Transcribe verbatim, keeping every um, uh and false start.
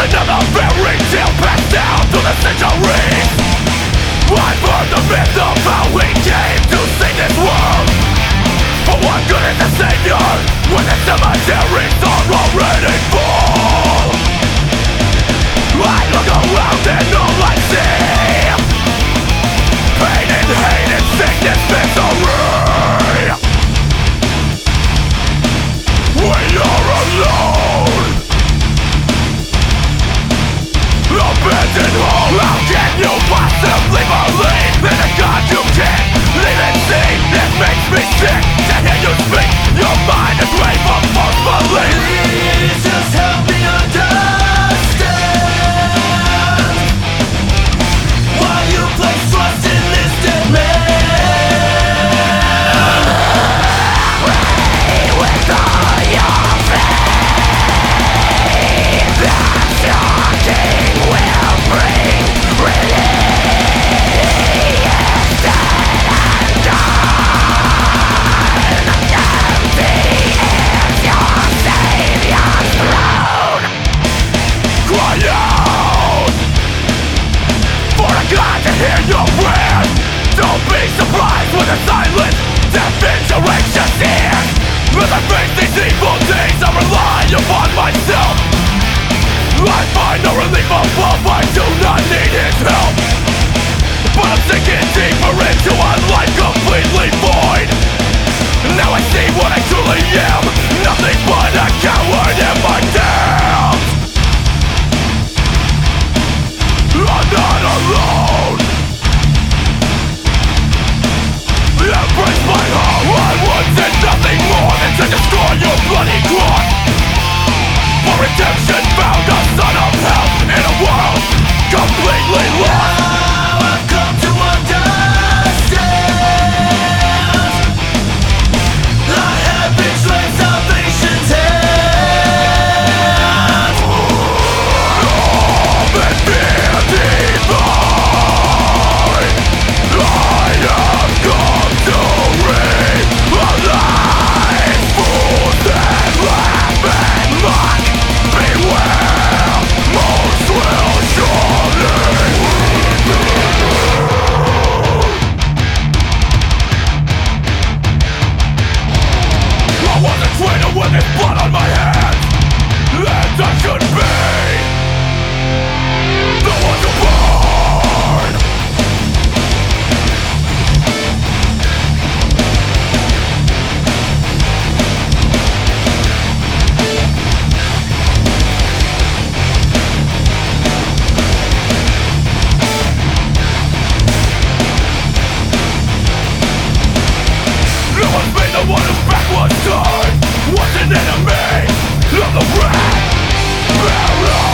another fairy tale passed down through the centuries. I've heard the myth of how we came to save this world. But what good is a savior when the cemeteries are already full? I look around and all I see pain and hate and sickness, misery. We are alone, abandoned all. How can you possibly believe in a God you can't even see? It makes me sick to hear you speak. Your mind is made for false belief. Please just help me understand why you place trust in this dead man. Pray with all your faith that your king will bring relief. Dead and gone, empty is your Savior's throne. Cry out for a God to hear your prayer. Don't be surprised when the silence deafens your anxious ears. As I face these evil days, I rely upon myself. I find no relief above, I do not need his help. But I'm sinking deeper into a life completely void. Now I see what I truly am, nothing but a coward in my doubts. I'm not alone. Embrace my heart, I wanted nothing more than to destroy your bloody cross. For redemption found a son of hell in a world completely lost. Now I've come to understand I have betrayed salvation's hand. Love and fear divine, I have come to realize. Fools that laugh and mock, beware, most will surely I was a traitor with this blood on my hands, and I should be the one to burn. No one's been the one who's backwards turned. Was an enemy of the red barrel.